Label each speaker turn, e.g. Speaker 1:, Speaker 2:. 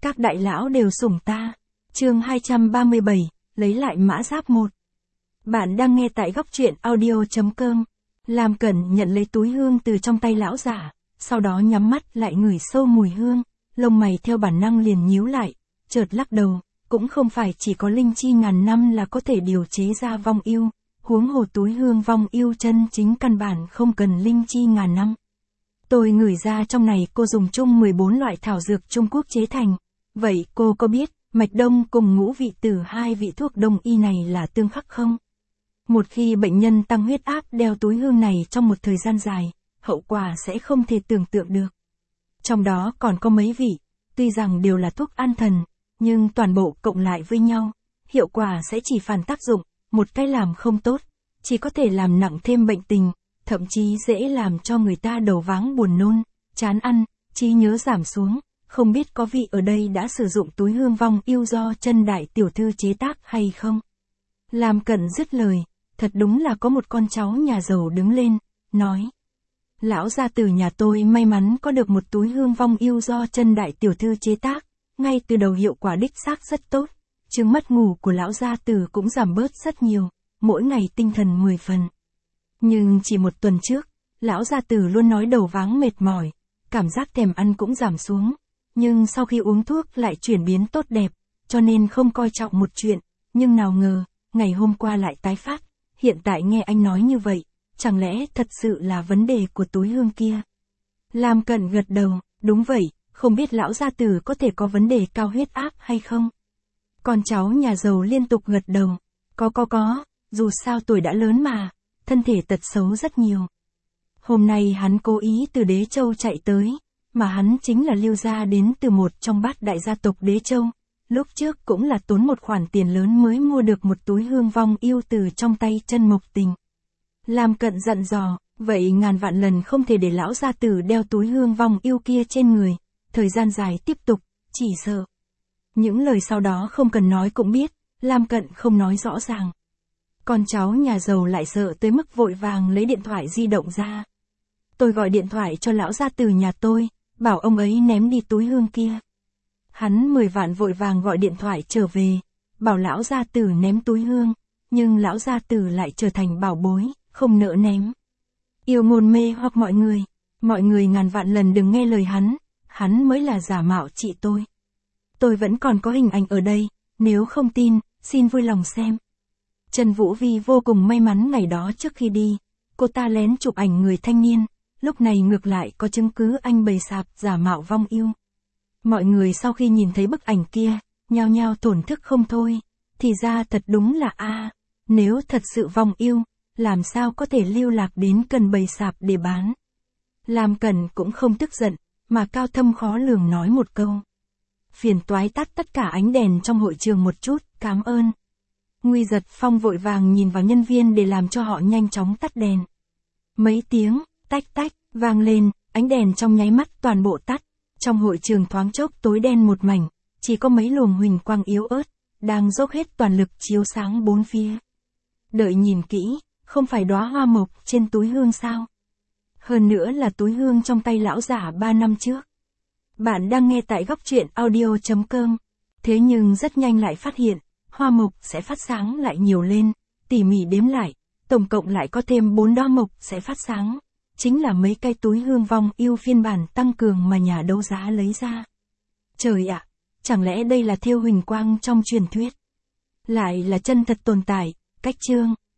Speaker 1: Các đại lão đều sủng ta. Chương 237, lấy lại mã giáp 1. Bạn đang nghe tại góc truyện audio.com. Lam Cẩn nhận lấy túi hương từ trong tay lão giả, sau đó nhắm mắt lại ngửi sâu mùi hương, lông mày theo bản năng liền nhíu lại, chợt lắc đầu, cũng không phải chỉ có linh chi ngàn năm là có thể điều chế ra vong yêu, huống hồ túi hương vong yêu chân chính căn bản không cần linh chi ngàn năm. Tôi ngửi ra trong này cô dùng chung 14 loại thảo dược Trung Quốc chế thành. Vậy cô có biết, mạch đông cùng ngũ vị tử hai vị thuốc đông y này là tương khắc không? Một khi bệnh nhân tăng huyết áp đeo túi hương này trong một thời gian dài, hậu quả sẽ không thể tưởng tượng được. Trong đó còn có mấy vị, tuy rằng đều là thuốc an thần, nhưng toàn bộ cộng lại với nhau, hiệu quả sẽ chỉ phản tác dụng, một cái làm không tốt, chỉ có thể làm nặng thêm bệnh tình, thậm chí dễ làm cho người ta đầu váng buồn nôn, chán ăn, trí nhớ giảm xuống. Không biết có vị ở đây đã sử dụng túi hương vong yêu do chân đại tiểu thư chế tác hay không? Lam Cẩn dứt lời, thật đúng là có một con cháu nhà giàu đứng lên, nói. Lão gia tử nhà tôi may mắn có được một túi hương vong yêu do chân đại tiểu thư chế tác, ngay từ đầu hiệu quả đích xác rất tốt, chứng mất ngủ của lão gia tử cũng giảm bớt rất nhiều, mỗi ngày tinh thần 10 phần. Nhưng chỉ một tuần trước, lão gia tử luôn nói đầu váng mệt mỏi, cảm giác thèm ăn cũng giảm xuống. Nhưng sau khi uống thuốc lại chuyển biến tốt đẹp, cho nên không coi trọng một chuyện, nhưng nào ngờ, ngày hôm qua lại tái phát, hiện tại nghe anh nói như vậy, chẳng lẽ thật sự là vấn đề của túi hương kia? Lam Cẩn gật đầu, đúng vậy, không biết lão gia tử có thể có vấn đề cao huyết áp hay không? Con cháu nhà giàu liên tục gật đầu, có, dù sao tuổi đã lớn mà, thân thể tật xấu rất nhiều. Hôm nay hắn cố ý từ Đế Châu chạy tới. Mà hắn chính là Lưu gia đến từ một trong bát đại gia tộc Đế Châu, lúc trước cũng là tốn một khoản tiền lớn mới mua được một túi hương vong yêu từ trong tay Chân Mộc Tình. Lam Cận dặn dò, vậy ngàn vạn lần không thể để lão gia tử đeo túi hương vong yêu kia trên người, thời gian dài tiếp tục, chỉ sợ. Những lời sau đó không cần nói cũng biết, Lam Cận không nói rõ ràng. Con cháu nhà giàu lại sợ tới mức vội vàng lấy điện thoại di động ra. Tôi gọi điện thoại cho lão gia tử nhà tôi, bảo ông ấy ném đi túi hương kia. Hắn 10 vạn vội vàng gọi điện thoại trở về, bảo lão gia tử ném túi hương, nhưng lão gia tử lại trở thành bảo bối, không nỡ ném. Yêu ngôn mê hoặc mọi người ngàn vạn lần đừng nghe lời hắn mới là giả mạo chị tôi. Tôi vẫn còn có hình ảnh ở đây, nếu không tin, xin vui lòng xem. Trần Vũ Vi vô cùng may mắn ngày đó trước khi đi, cô ta lén chụp ảnh người thanh niên. Lúc này ngược lại có chứng cứ anh bày sạp giả mạo vong yêu. Mọi người sau khi nhìn thấy bức ảnh kia, nhao nhao thổn thức không thôi. Thì ra thật đúng là nếu thật sự vong yêu, làm sao có thể lưu lạc đến cần bày sạp để bán. Lam Cẩn cũng không tức giận, mà cao thâm khó lường nói một câu. Phiền toái tắt tất cả ánh đèn trong hội trường một chút, cảm ơn. Nguy Giật Phong vội vàng nhìn vào nhân viên để làm cho họ nhanh chóng tắt đèn. Mấy tiếng, tách tách, vang lên, ánh đèn trong nháy mắt toàn bộ tắt, trong hội trường thoáng chốc tối đen một mảnh, chỉ có mấy luồng huỳnh quang yếu ớt, đang dốc hết toàn lực chiếu sáng bốn phía. Đợi nhìn kỹ, không phải đóa hoa mộc trên túi hương sao? Hơn nữa là túi hương trong tay lão giả 3 năm trước. Bạn đang nghe tại góc truyện audio.com, thế nhưng rất nhanh lại phát hiện, hoa mộc sẽ phát sáng lại nhiều lên, tỉ mỉ đếm lại, tổng cộng lại có thêm 4 đóa mộc sẽ phát sáng. Chính là mấy cái túi hương vong yêu phiên bản tăng cường mà nhà đấu giá lấy ra. Trời ạ, chẳng lẽ đây là thêu huỳnh quang trong truyền thuyết? Lại là chân thật tồn tại, cách chương,